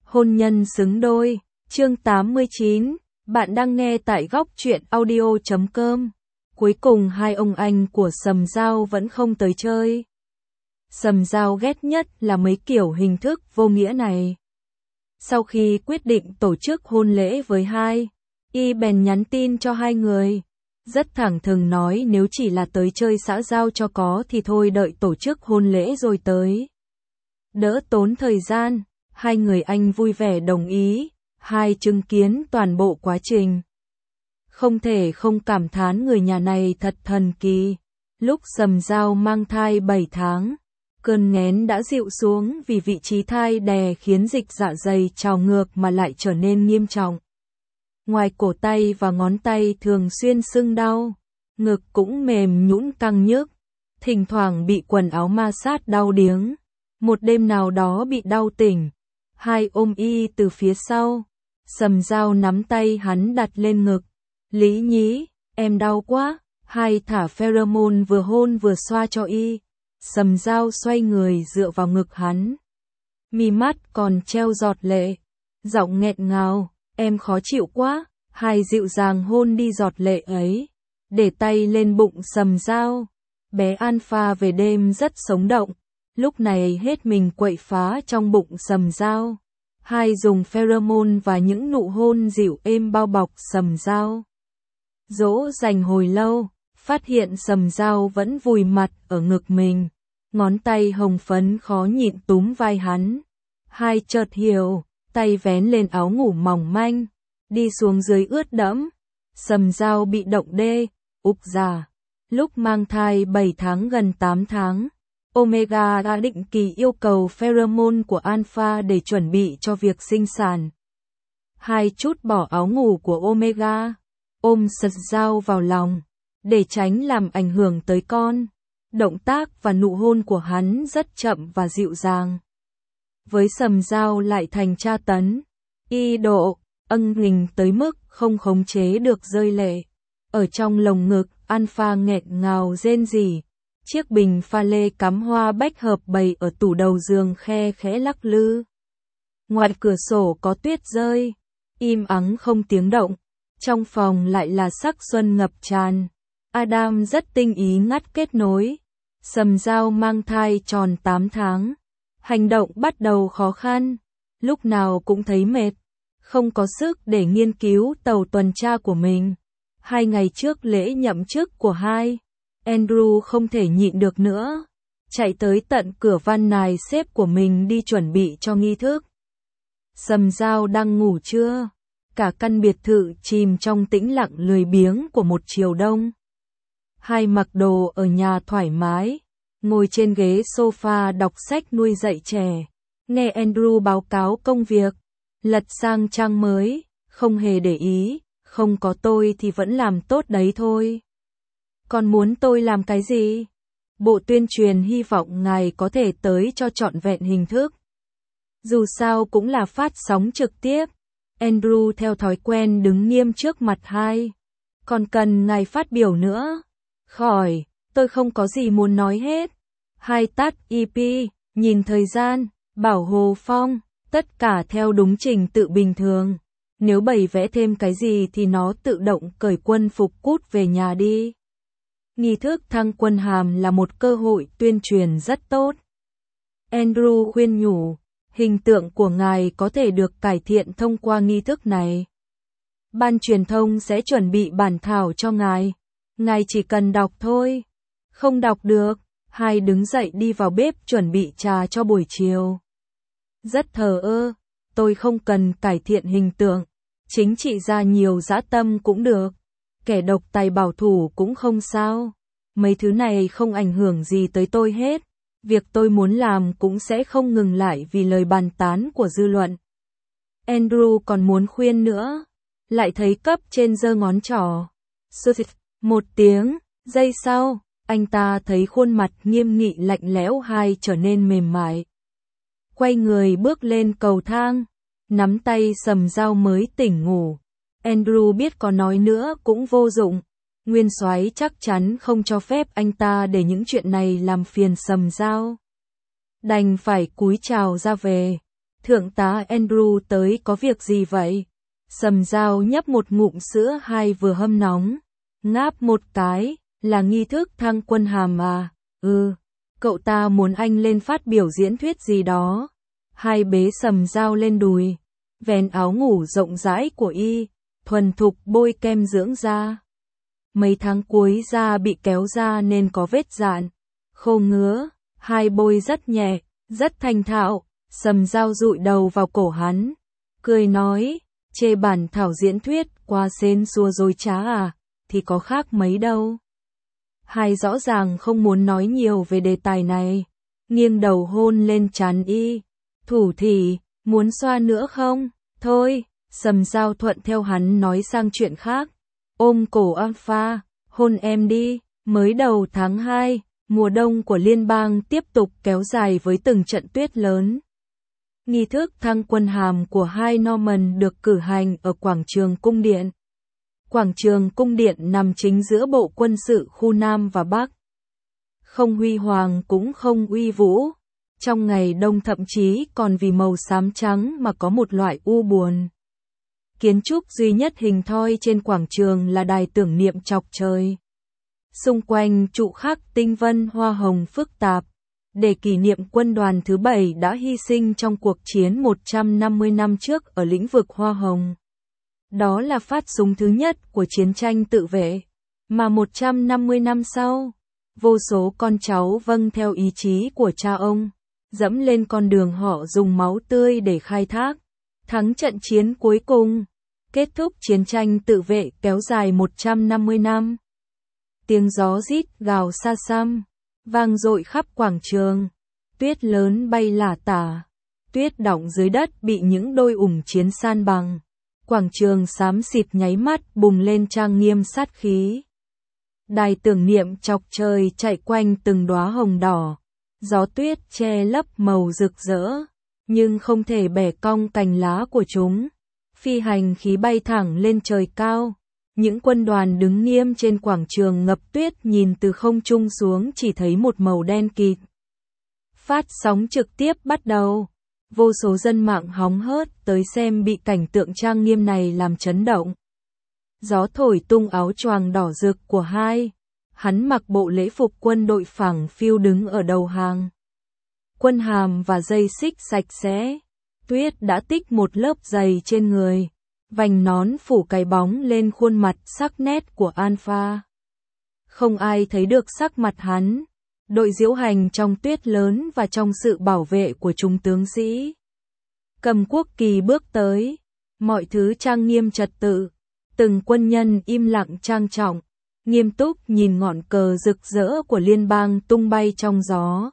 Hôn nhân xứng đôi, chương 89, bạn đang nghe tại góc truyện audio.com. Cuối cùng hai ông anh của Sầm Giao vẫn không tới chơi. Sầm Giao ghét nhất là mấy kiểu hình thức vô nghĩa này. Sau khi quyết định tổ chức hôn lễ với hai, y bèn nhắn tin cho hai người. Rất thẳng thừng nói nếu chỉ là tới chơi xã giao cho có thì thôi đợi tổ chức hôn lễ rồi tới. Đỡ tốn thời gian, hai người anh vui vẻ đồng ý, hai chứng kiến toàn bộ quá trình. Không thể không cảm thán người nhà này thật thần kỳ. Lúc Sầm Giao mang thai 7 tháng, cơn nghén đã dịu xuống vì vị trí thai đè khiến dịch dạ dày trào ngược mà lại trở nên nghiêm trọng. Ngoài cổ tay và ngón tay thường xuyên sưng đau, ngực cũng mềm nhũn căng nhức, thỉnh thoảng bị quần áo ma sát đau điếng. Một đêm nào đó bị đau tỉnh, hai ôm y từ phía sau, Sầm Giao nắm tay hắn đặt lên ngực. Lý nhí, em đau quá, hai thả pheromone vừa hôn vừa xoa cho y. Sầm Giao xoay người dựa vào ngực hắn. Mi mắt còn treo giọt lệ, giọng nghẹn ngào, em khó chịu quá, hai dịu dàng hôn đi giọt lệ ấy. Để tay lên bụng Sầm Giao, bé Alpha về đêm rất sống động. Lúc này hết mình quậy phá trong bụng Sầm Giao. Hai dùng pheromone và những nụ hôn dịu êm bao bọc Sầm Giao. Dỗ dành hồi lâu, phát hiện Sầm Giao vẫn vùi mặt ở ngực mình. Ngón tay hồng phấn khó nhịn túm vai hắn. Hai chợt hiểu, tay vén lên áo ngủ mỏng manh, đi xuống dưới ướt đẫm. Sầm Giao bị động đê, ục già. Lúc mang thai 7 tháng gần 8 tháng. Omega đã định kỳ yêu cầu pheromone của Alpha để chuẩn bị cho việc sinh sản. Hai chút bỏ áo ngủ của Omega, ôm Sầm Giao vào lòng, để tránh làm ảnh hưởng tới con. Động tác và nụ hôn của hắn rất chậm và dịu dàng. Với Sầm Giao lại thành tra tấn, y độ, ân nghình tới mức không khống chế được rơi lệ. Ở trong lồng ngực, Alpha nghẹn ngào rên rỉ. Chiếc bình pha lê cắm hoa bách hợp bày ở tủ đầu giường khe khẽ lắc lư. Ngoài cửa sổ có tuyết rơi, im ắng không tiếng động. Trong phòng lại là sắc xuân ngập tràn. Adam rất tinh ý ngắt kết nối. Sầm Giao mang thai tròn 8 tháng. Hành động bắt đầu khó khăn. Lúc nào cũng thấy mệt. Không có sức để nghiên cứu tàu tuần tra của mình. 2 ngày trước lễ nhậm chức của hai, Andrew không thể nhịn được nữa, chạy tới tận cửa van nài sếp của mình đi chuẩn bị cho nghi thức. Sầm Giao đang ngủ trưa, cả căn biệt thự chìm trong tĩnh lặng lười biếng của một chiều đông. Hai mặc đồ ở nhà thoải mái, ngồi trên ghế sofa đọc sách nuôi dạy trẻ, nghe Andrew báo cáo công việc, lật sang trang mới, không hề để ý, không có tôi thì vẫn làm tốt đấy thôi. Còn muốn tôi làm cái gì? Bộ tuyên truyền hy vọng ngài có thể tới cho trọn vẹn hình thức. Dù sao cũng là phát sóng trực tiếp. Andrew theo thói quen đứng nghiêm trước mặt hai. Còn cần ngài phát biểu nữa? Khỏi, tôi không có gì muốn nói hết. Hai tắt EP, nhìn thời gian, bảo Hồ Phong, tất cả theo đúng trình tự bình thường. Nếu bày vẽ thêm cái gì thì nó tự động cởi quân phục cút về nhà đi. Nghi thức thăng quân hàm là một cơ hội tuyên truyền rất tốt. Andrew khuyên nhủ, hình tượng của ngài có thể được cải thiện thông qua nghi thức này. Ban truyền thông sẽ chuẩn bị bản thảo cho ngài. Ngài chỉ cần đọc thôi. Không đọc được, hai đứng dậy đi vào bếp chuẩn bị trà cho buổi chiều. Rất thờ ơ, tôi không cần cải thiện hình tượng. Chính trị gia nhiều dã tâm cũng được. Kẻ độc tài bảo thủ cũng không sao. Mấy thứ này không ảnh hưởng gì tới tôi hết. Việc tôi muốn làm cũng sẽ không ngừng lại vì lời bàn tán của dư luận. Andrew còn muốn khuyên nữa. Lại thấy cấp trên giơ ngón trỏ. Một tiếng, giây sau, anh ta thấy khuôn mặt nghiêm nghị lạnh lẽo hai trở nên mềm mại. Quay người bước lên cầu thang, nắm tay Sầm Giao mới tỉnh ngủ. Andrew biết có nói nữa cũng vô dụng. Nguyên soái chắc chắn không cho phép anh ta để những chuyện này làm phiền Sầm Giao. Đành phải cúi chào ra về. Thượng tá Andrew tới có việc gì vậy? Sầm Dao nhấp một ngụm sữa hai vừa hâm nóng, ngáp một cái, là nghi thức thăng quân hàm à? Cậu ta muốn anh lên phát biểu diễn thuyết gì đó. Hai bế Sầm Dao lên đùi, vén áo ngủ rộng rãi của y, thuần thục bôi kem dưỡng da. Mấy tháng cuối da bị kéo ra nên có vết dạn, khô ngứa, hai bôi rất nhẹ, rất thành thạo. Sầm Dao dụi đầu vào cổ hắn, cười nói, chê bản thảo diễn thuyết quá sến xua dối trá à, thì có khác mấy đâu. Hai rõ ràng không muốn nói nhiều về đề tài này, nghiêng đầu hôn lên trán y, thủ thỉ, muốn xoa nữa không? Thôi, Sầm Dao thuận theo hắn nói sang chuyện khác, ôm cổ Alpha, hôn em đi. Mới đầu tháng 2, mùa đông của liên bang tiếp tục kéo dài với từng trận tuyết lớn. Nghi thức thăng quân hàm của hai Norman được cử hành ở quảng trường Cung Điện. Quảng trường Cung Điện nằm chính giữa bộ quân sự khu Nam và Bắc. Không huy hoàng cũng không uy vũ. Trong ngày đông thậm chí còn vì màu xám trắng mà có một loại u buồn. Kiến trúc duy nhất hình thoi trên quảng trường là đài tưởng niệm chọc trời. Xung quanh trụ khắc tinh vân hoa hồng phức tạp, để kỷ niệm quân đoàn thứ 7 đã hy sinh trong cuộc chiến 150 năm trước ở lĩnh vực hoa hồng. Đó là phát súng thứ nhất của chiến tranh tự vệ, mà 150 năm sau, vô số con cháu vâng theo ý chí của cha ông, dẫm lên con đường họ dùng máu tươi để khai thác, thắng trận chiến cuối cùng, kết thúc chiến tranh tự vệ kéo dài 150 năm. Tiếng gió rít gào xa xăm, vang dội khắp quảng trường, tuyết lớn bay lả tả, tuyết đọng dưới đất bị những đôi ủng chiến san bằng, quảng trường xám xịt nháy mắt bùng lên trang nghiêm sát khí. Đài tưởng niệm chọc trời chạy quanh từng đóa hồng đỏ, gió tuyết che lấp màu rực rỡ, nhưng không thể bẻ cong cành lá của chúng. Phi hành khí bay thẳng lên trời cao. Những quân đoàn đứng nghiêm trên quảng trường ngập tuyết nhìn từ không trung xuống chỉ thấy một màu đen kịt. Phát sóng trực tiếp bắt đầu. Vô số dân mạng hóng hớt tới xem bị cảnh tượng trang nghiêm này làm chấn động. Gió thổi tung áo choàng đỏ rực của hai. Hắn mặc bộ lễ phục quân đội phẳng phiu đứng ở đầu hàng. Quân hàm và dây xích sạch sẽ. Tuyết đã tích một lớp dày trên người. Vành nón phủ cái bóng lên khuôn mặt sắc nét của Alpha. Không ai thấy được sắc mặt hắn. Đội diễu hành trong tuyết lớn và trong sự bảo vệ của chúng tướng sĩ. Cầm quốc kỳ bước tới. Mọi thứ trang nghiêm trật tự. Từng quân nhân im lặng trang trọng, nghiêm túc nhìn ngọn cờ rực rỡ của liên bang tung bay trong gió.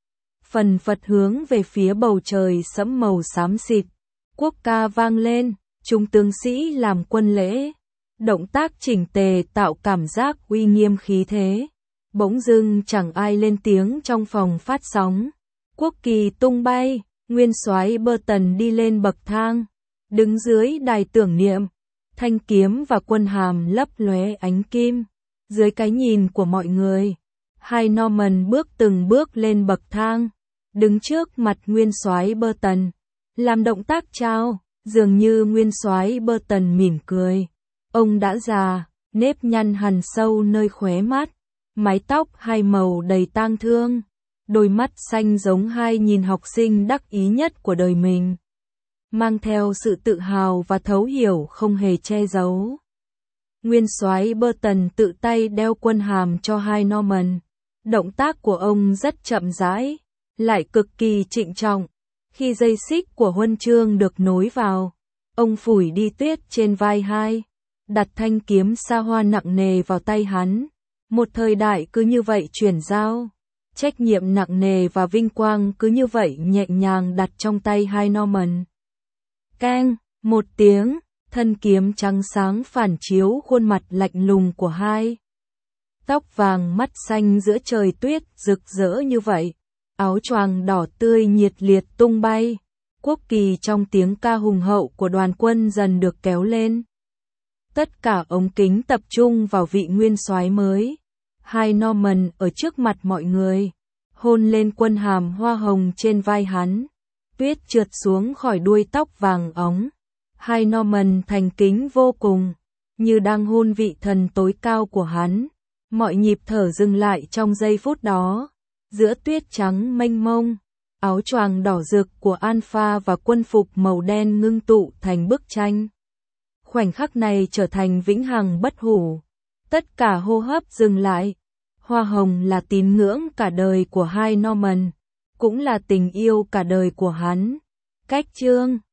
Phần phật hướng về phía bầu trời sẫm màu xám xịt. Quốc ca vang lên. Chúng tướng sĩ làm quân lễ, động tác chỉnh tề tạo cảm giác uy nghiêm khí thế. Bỗng dưng chẳng ai lên tiếng trong phòng phát sóng. Quốc kỳ tung bay, nguyên soái Burton đi lên bậc thang, đứng dưới đài tưởng niệm, thanh kiếm và quân hàm lấp lóe ánh kim. Dưới cái nhìn của mọi người, hai Norman bước từng bước lên bậc thang, đứng trước mặt nguyên soái Burton, làm động tác chào. Dường như nguyên soái Burton mỉm cười. Ông đã già, nếp nhăn hằn sâu nơi khóe mắt, mái tóc hai màu đầy tang thương, đôi mắt xanh giống hai nhìn học sinh đắc ý nhất của đời mình, mang theo sự tự hào và thấu hiểu không hề che giấu. Nguyên soái Burton tự tay đeo quân hàm cho hai Norman. Động tác của ông rất chậm rãi, lại cực kỳ trịnh trọng. Khi dây xích của huân chương được nối vào, ông phủi đi tuyết trên vai hai, đặt thanh kiếm sa hoa nặng nề vào tay hắn. Một thời đại cứ như vậy chuyển giao, trách nhiệm nặng nề và vinh quang cứ như vậy nhẹ nhàng đặt trong tay hai Norman. Keng, một tiếng, thân kiếm trắng sáng phản chiếu khuôn mặt lạnh lùng của hai. Tóc vàng mắt xanh giữa trời tuyết rực rỡ như vậy. Áo choàng đỏ tươi nhiệt liệt tung bay, quốc kỳ trong tiếng ca hùng hậu của đoàn quân dần được kéo lên. Tất cả ống kính tập trung vào vị nguyên soái mới. Hai Norman ở trước mặt mọi người, hôn lên quân hàm hoa hồng trên vai hắn. tuyết trượt xuống khỏi đuôi tóc vàng óng. Hai Norman thành kính vô cùng, như đang hôn vị thần tối cao của hắn. Mọi nhịp thở dừng lại trong giây phút đó. Giữa tuyết trắng mênh mông, áo choàng đỏ rực của Alpha và quân phục màu đen ngưng tụ thành bức tranh. Khoảnh khắc này trở thành vĩnh hằng bất hủ. Tất cả hô hấp dừng lại. Hoa hồng là tín ngưỡng cả đời của hai Norman, cũng là tình yêu cả đời của hắn. Cách chương